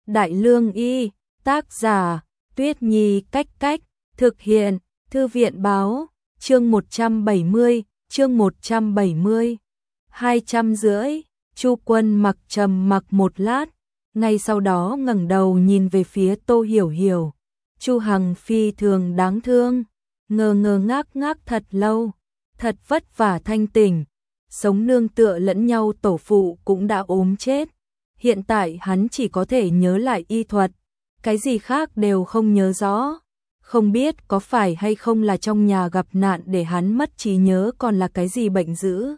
Đại Lương Y, tác giả, Tuyết Nhi Cách Cách, thực hiện, Thư viện Báo, chương 170, chương 170. 250, Chu Quân Mặc trầm mặc một lát, ngay sau đó ngẩng đầu nhìn về phía Tô Hiểu Hiểu. Chu Hằng phi thường đáng thương, ngơ ngơ ngác ngác thật lâu, thật vất vả thanh tỉnh, sống nương tựa lẫn nhau tổ phụ cũng đã ốm chết. Hiện tại hắn chỉ có thể nhớ lại y thuật, cái gì khác đều không nhớ rõ. Không biết có phải hay không là trong nhà gặp nạn để hắn mất trí nhớ, còn là cái gì bệnh dữ.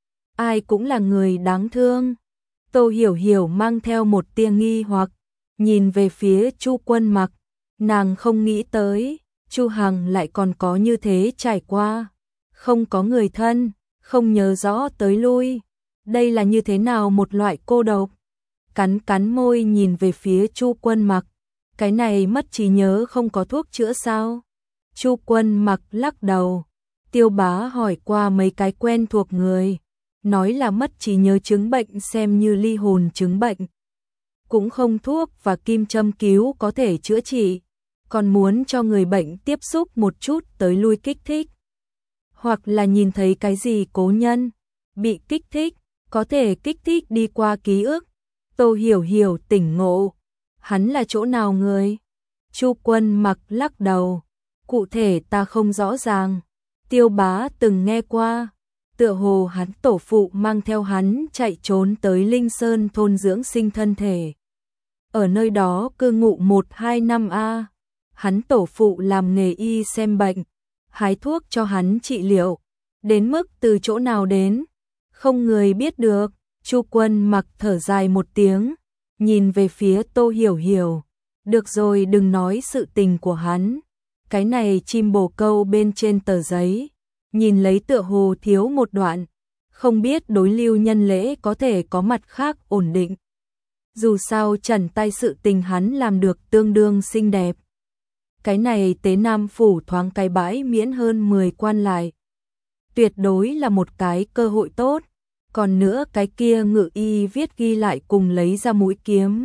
Ai cũng là người đáng thương. Tô Hiểu Hiểu mang theo một tia nghi hoặc, nhìn về phía Chu Quân Mặc. Nàng không nghĩ tới, Chu Hằng lại còn có như thế trải qua. Không có người thân, không nhớ rõ tới lui. Đây là như thế nào một loại cô độc? Cắn cắn môi nhìn về phía Chu Quân Mặc. Cái này mất trí nhớ không có thuốc chữa sao? Chu Quân Mặc lắc đầu. Tiêu Bá hỏi qua mấy cái quen thuộc người, nói là mất trí nhớ chứng bệnh xem như ly hồn chứng bệnh. Cũng không thuốc và kim châm cứu có thể chữa trị, còn muốn cho người bệnh tiếp xúc một chút tới lui kích thích. Hoặc là nhìn thấy cái gì cố nhân bị kích thích, có thể kích thích đi qua ký ức. Tô Hiểu Hiểu tỉnh ngộ. Hắn là chỗ nào người? Chu Quân Mặc lắc đầu. Cụ thể ta không rõ ràng. Tiêu Bá từng nghe qua. Tựa hồ hắn tổ phụ mang theo hắn chạy trốn tới Linh Sơn thôn dưỡng sinh thân thể. Ở nơi đó cư ngụ 1-2 năm a. Hắn tổ phụ làm nghề y xem bệnh, hái thuốc cho hắn trị liệu. Đến mức từ chỗ nào đến, không người biết được. Chu Quân Mặc thở dài một tiếng, nhìn về phía Tô Hiểu Hiểu. Được rồi, đừng nói sự tình của hắn. Cái này chim bồ câu bên trên tờ giấy, nhìn lấy tựa hồ thiếu một đoạn. Không biết đối lưu nhân lễ có thể có mặt khác ổn định. Dù sao trần tay sự tình hắn làm được tương đương xinh đẹp. Cái này Tế Nam Phủ thoáng cái bãi miễn hơn 10 quan lại. Tuyệt đối là một cái cơ hội tốt. Còn nữa cái kia Ngự Y viết ghi lại cùng lấy ra mũi kiếm,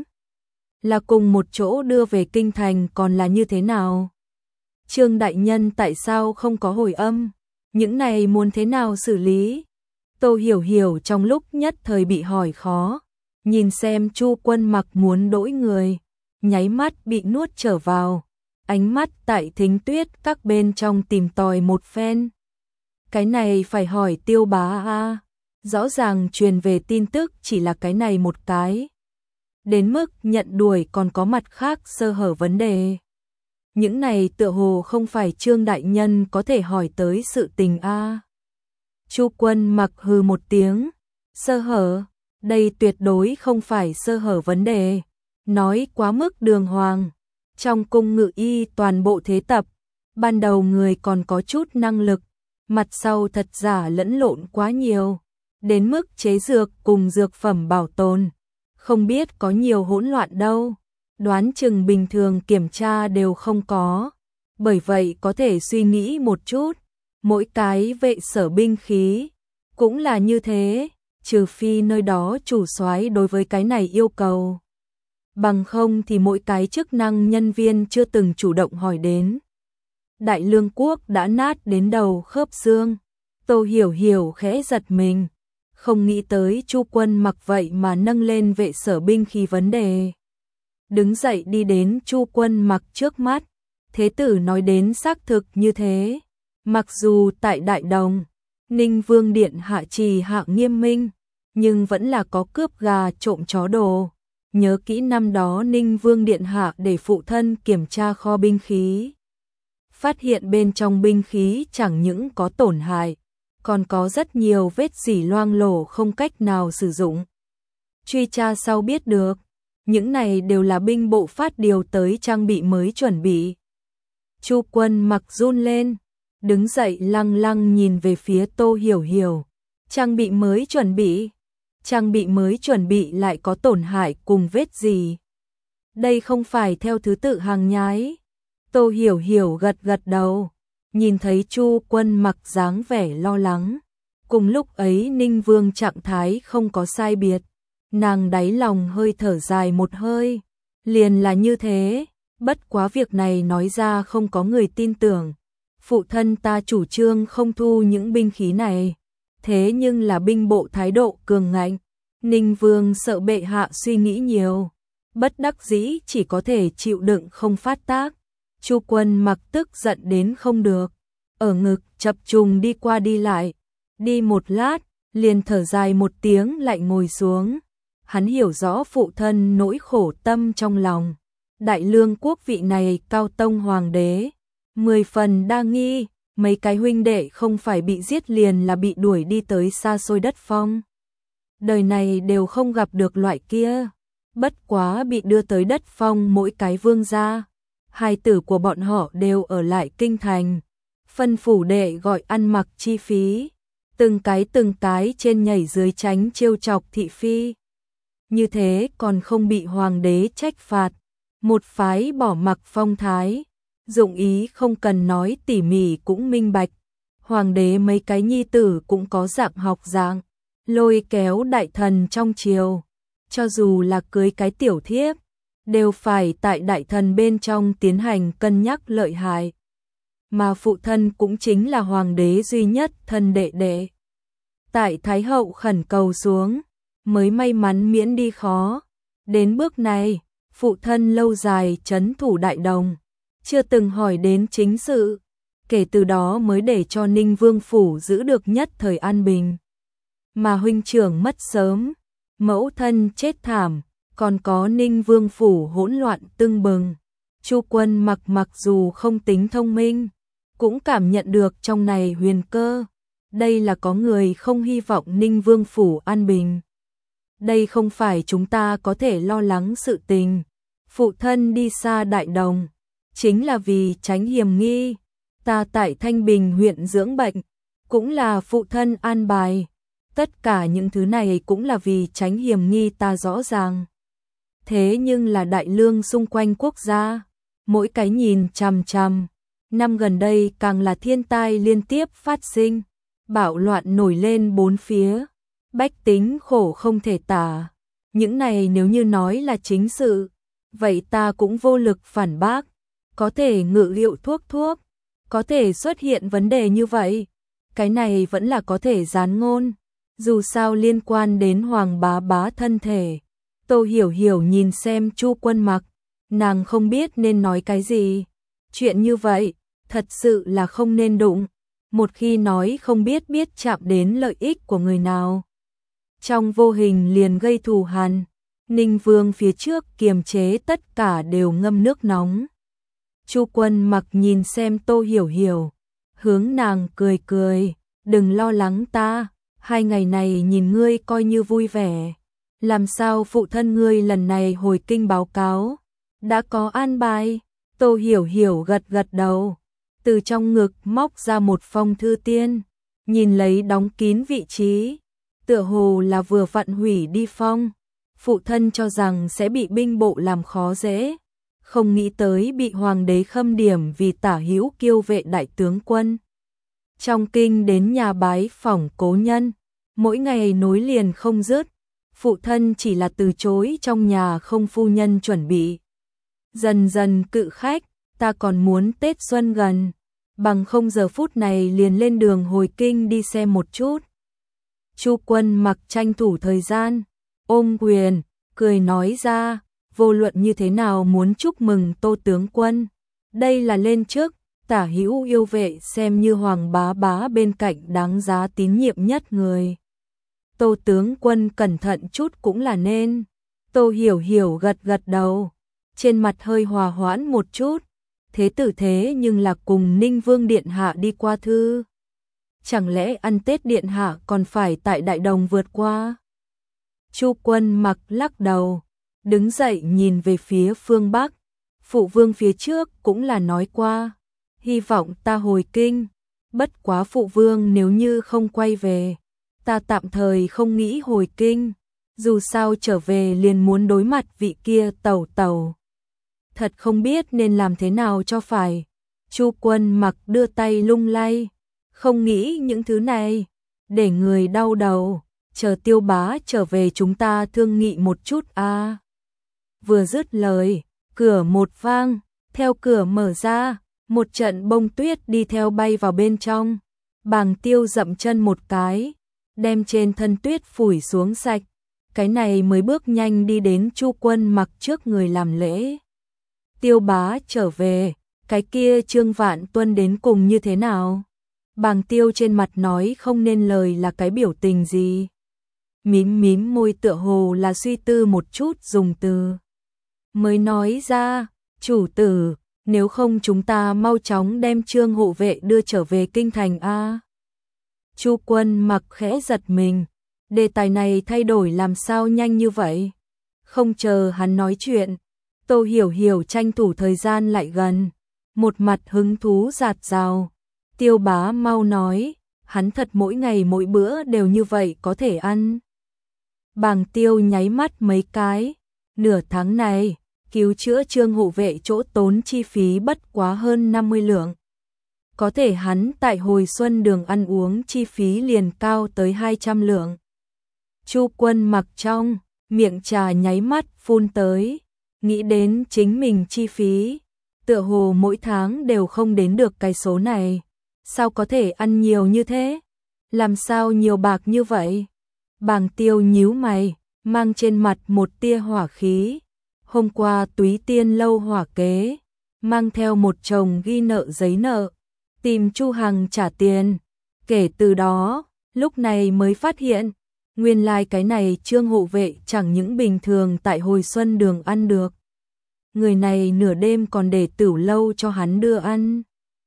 là cùng một chỗ đưa về kinh thành, còn là như thế nào? Trương đại nhân tại sao không có hồi âm? Những này muốn thế nào xử lý? Tô Hiểu Hiểu trong lúc nhất thời bị hỏi khó, nhìn xem Chu Quân Mặc muốn đổi người, nháy mắt bị nuốt trở vào, ánh mắt tại Thính Tuyết các bên trong tìm tòi một phen. Cái này phải hỏi Tiêu Bá a. Rõ ràng truyền về tin tức chỉ là cái này một cái. Đến mức nhận đuổi còn có mặt khác sơ hở vấn đề. Những này tựa hồ không phải Trương đại nhân có thể hỏi tới sự tình a. Chu Quân Mặc hừ một tiếng. Sơ hở? Đây tuyệt đối không phải sơ hở vấn đề. Nói quá mức đường hoàng. Trong cung Ngự Y toàn bộ thế tập, ban đầu người còn có chút năng lực, mặt sau thật giả lẫn lộn quá nhiều. Đến mức chế dược cùng dược phẩm bảo tồn, không biết có nhiều hỗn loạn đâu. Đoán chừng bình thường kiểm tra đều không có. Bởi vậy có thể suy nghĩ một chút, mỗi cái vệ sở binh khí cũng là như thế, trừ phi nơi đó chủ soái đối với cái này yêu cầu. Bằng không thì mỗi cái chức năng nhân viên chưa từng chủ động hỏi đến. Đại Lương quốc đã nát đến đầu khớp xương. Tô Hiểu Hiểu khẽ giật mình, không nghĩ tới Chu Quân Mặc vậy mà nâng lên vệ sở binh khí vấn đề. Đứng dậy đi đến Chu Quân Mặc trước mắt. Thế tử nói đến xác thực như thế. Mặc dù tại Đại Đồng, Ninh Vương điện hạ trì hạ nghiêm minh, nhưng vẫn là có cướp gà trộm chó đồ. Nhớ kỹ năm đó Ninh Vương điện hạ để phụ thân kiểm tra kho binh khí, phát hiện bên trong binh khí chẳng những có tổn hại, còn có rất nhiều vết rỉ loang lổ không cách nào sử dụng. Truy tra sau biết được, những này đều là binh bộ phát điều tới trang bị mới chuẩn bị. Chu Quân Mặc run lên, đứng dậy lăng lăng nhìn về phía Tô Hiểu Hiểu. Trang bị mới chuẩn bị? Trang bị mới chuẩn bị lại có tổn hại cùng vết gì? Đây không phải theo thứ tự hàng nhái. Tô Hiểu Hiểu gật gật đầu, nhìn thấy Chu Quân Mặc dáng vẻ lo lắng. Cùng lúc ấy Ninh Vương trạng thái không có sai biệt, nàng đáy lòng hơi thở dài một hơi, Liền là như thế, bất quá việc này nói ra không có người tin tưởng. Phụ thân ta chủ trương không thu những binh khí này, thế nhưng là binh bộ thái độ cường ngạnh, Ninh Vương sợ bệ hạ suy nghĩ nhiều, bất đắc dĩ chỉ có thể chịu đựng không phát tác. Chu Quân Mặc tức giận đến không được, ở ngực chập trùng đi qua đi lại, đi một lát, liền thở dài một tiếng lại ngồi xuống. Hắn hiểu rõ phụ thân nỗi khổ tâm trong lòng. Đại Lương quốc vị này cao tông hoàng đế, 10 phần đa nghi, mấy cái huynh đệ không phải bị giết liền là bị đuổi đi tới xa xôi đất phong. Đời này đều không gặp được loại kia, bất quá bị đưa tới đất phong mỗi cái vương gia. Hai tử của bọn họ đều ở lại kinh thành, phân phủ đệ gọi ăn mặc chi phí, từng cái trên nhảy dưới tránh trêu chọc thị phi. Như thế còn không bị hoàng đế trách phạt, một phái bỏ mặc phong thái, dụng ý không cần nói tỉ mỉ cũng minh bạch. Hoàng đế mấy cái nhi tử cũng có dạng học dạng, lôi kéo đại thần trong triều, cho dù là cưới cái tiểu thiếp, đều phải tại đại thần bên trong tiến hành cân nhắc lợi hại. Mà phụ thân cũng chính là hoàng đế duy nhất thân đệ đệ. Tại Thái hậu khẩn cầu xuống, mới may mắn miễn đi khó. Đến bước này, phụ thân lâu dài trấn thủ Đại Đồng, chưa từng hỏi đến chính sự, kể từ đó mới để cho Ninh Vương phủ giữ được nhất thời an bình. Mà huynh trưởng mất sớm, mẫu thân chết thảm, còn có Ninh Vương phủ hỗn loạn tưng bừng. Chu Quân mặc dù không tính thông minh, cũng cảm nhận được trong này huyền cơ. Đây là có người không hy vọng Ninh Vương phủ an bình. Đây không phải chúng ta có thể lo lắng sự tình. Phụ thân đi xa Đại Đồng, chính là vì tránh hiểm nghi. Ta tại Thanh Bình huyện dưỡng bệnh, cũng là phụ thân an bài. Tất cả những thứ này cũng là vì tránh hiểm nghi, ta rõ ràng. Thế nhưng là Đại Lương xung quanh quốc gia, mỗi cái nhìn chằm chằm. Năm gần đây càng là thiên tai liên tiếp phát sinh, bạo loạn nổi lên bốn phía, bách tính khổ không thể tả. Những này nếu như nói là chính sự, vậy ta cũng vô lực phản bác. Có thể ngự liệu thuốc, có thể xuất hiện vấn đề như vậy, cái này vẫn là có thể gián ngôn, dù sao liên quan đến Hoàng bá bá thân thể. Tô Hiểu Hiểu nhìn xem Chu Quân Mặc, nàng không biết nên nói cái gì. Chuyện như vậy, thật sự là không nên đụng. Một khi nói không biết chạm đến lợi ích của người nào, trong vô hình liền gây thù hằn. Ninh Vương phía trước kiềm chế tất cả đều ngâm nước nóng. Chu Quân Mặc nhìn xem Tô Hiểu Hiểu, hướng nàng cười cười, đừng lo lắng ta, 2 ngày này nhìn ngươi coi như vui vẻ. Làm sao phụ thân ngươi lần này hồi kinh báo cáo? Đã có an bài. Tô Hiểu Hiểu gật đầu, từ trong ngực móc ra một phong thư tiên, nhìn lấy đóng kín vị trí, tựa hồ là vừa vặn hủy đi phong. Phụ thân cho rằng sẽ bị binh bộ làm khó dễ, không nghĩ tới bị hoàng đế khâm điểm vì tả hữu kiêu vệ đại tướng quân. Trong kinh đến nhà bái phỏng cố nhân, mỗi ngày nối liền không dứt. Phụ thân chỉ là từ chối trong nhà không phu nhân chuẩn bị. Dần dần cự khách, ta còn muốn Tết Xuân gần, bằng không giờ phút này liền lên đường hồi kinh đi xem một chút. Chu Quân Mặc tranh thủ thời gian, ôm quyền, cười nói ra, vô luận như thế nào muốn chúc mừng Tô tướng quân. Đây là lên trước, tả hữu yêu vệ xem như Hoàng bá bá bên cạnh đáng giá tín nhiệm nhất người. Tô tướng quân cẩn thận chút cũng là nên. Tô Hiểu Hiểu gật đầu, trên mặt hơi hòa hoãn một chút. Thế tử thế nhưng là cùng Ninh Vương điện hạ đi qua thư. Chẳng lẽ ăn Tết điện hạ còn phải tại Đại Đồng vượt qua? Chu Quân Mặc lắc đầu, đứng dậy nhìn về phía phương Bắc. Phụ vương phía trước cũng là nói qua, hy vọng ta hồi kinh. Bất quá phụ vương nếu như không quay về, ta tạm thời không nghĩ hồi kinh. Dù sao trở về liền muốn đối mặt vị kia tẩu. Thật không biết nên làm thế nào cho phải. Chu Quân Mặc đưa tay lung lay, không nghĩ những thứ này, để người đau đầu, chờ Tiêu bá trở về chúng ta thương nghị một chút a. Vừa dứt lời, cửa một vang, theo cửa mở ra, một trận bông tuyết đi theo bay vào bên trong. Bàng Tiêu dậm chân một cái, đem trên thân tuyết phủi xuống sạch. Cái này mới bước nhanh đi đến Chu Quân Mặc trước người làm lễ. Tiêu bá trở về, cái kia Trương Vạn Tuân đến cùng như thế nào? Bàng Tiêu trên mặt nói không nên lời là cái biểu tình gì. Mím mím môi tựa hồ là suy tư một chút dùng từ. Mới nói ra, chủ tử, nếu không chúng ta mau chóng đem Trương hộ vệ đưa trở về kinh thành a. Chu Quân Mặc khẽ giật mình, đề tài này thay đổi làm sao nhanh như vậy? Không chờ hắn nói chuyện, Tô Hiểu Hiểu tranh thủ thời gian lại gần, một mặt hứng thú rạt rào. Tiêu bá mau nói, hắn thật mỗi ngày mỗi bữa đều như vậy có thể ăn. Bàng Tiêu nháy mắt mấy cái, nửa tháng này, cứu chữa Trương hộ vệ chỗ tốn chi phí bất quá hơn 50 lượng. Có thể hắn tại hồi xuân đường ăn uống chi phí liền cao tới 200 lượng. Chu Quân Mặc trong, miệng trà nháy mắt phun tới, nghĩ đến chính mình chi phí, tựa hồ mỗi tháng đều không đến được cái số này. Sao có thể ăn nhiều như thế? Làm sao nhiều bạc như vậy? Bàng Tiêu nhíu mày, mang trên mặt một tia hỏa khí. Hôm qua Túy Tiên lâu hỏa kế, mang theo một chồng ghi nợ giấy nợ, tìm Chu Hằng trả tiền. Kể từ đó, lúc này mới phát hiện, nguyên lai cái này Trương hộ vệ chẳng những bình thường tại hồi xuân đường ăn được. Người này nửa đêm còn để Tửu lâu cho hắn đưa ăn.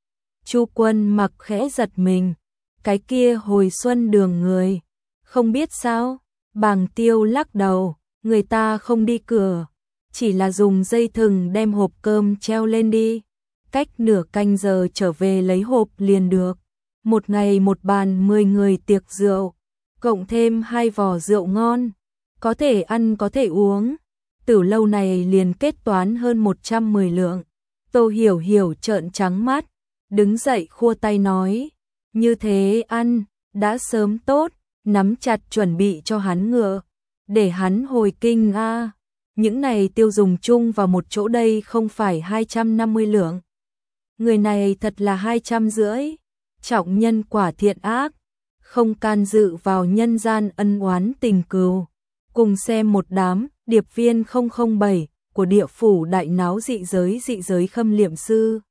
Chu Quân Mặc khẽ giật mình, cái kia hồi xuân đường người, không biết sao? Bàng Tiêu lắc đầu, người ta không đi cửa, chỉ là dùng dây thừng đem hộp cơm treo lên đi, cách nửa canh giờ trở về lấy hộp liền được. Một ngày một bàn 10 người tiệc rượu, cộng thêm 2 vò rượu ngon, có thể ăn có thể uống. Tửu lâu này liền kết toán hơn 110 lượng. Tô Hiểu Hiểu trợn trắng mắt, đứng dậy khua tay nói, như thế ăn, đã sớm tốt, nắm chặt chuẩn bị cho hắn ngựa, để hắn hồi kinh a. Những này tiêu dùng chung vào một chỗ đây không phải 250 lượng. Người này thật là 250, trọng nhân quả thiện ác, không can dự vào nhân gian ân oán tình cừu. Cùng xem một đám điệp viên 007 của địa phủ đại náo dị giới khâm liệm sư.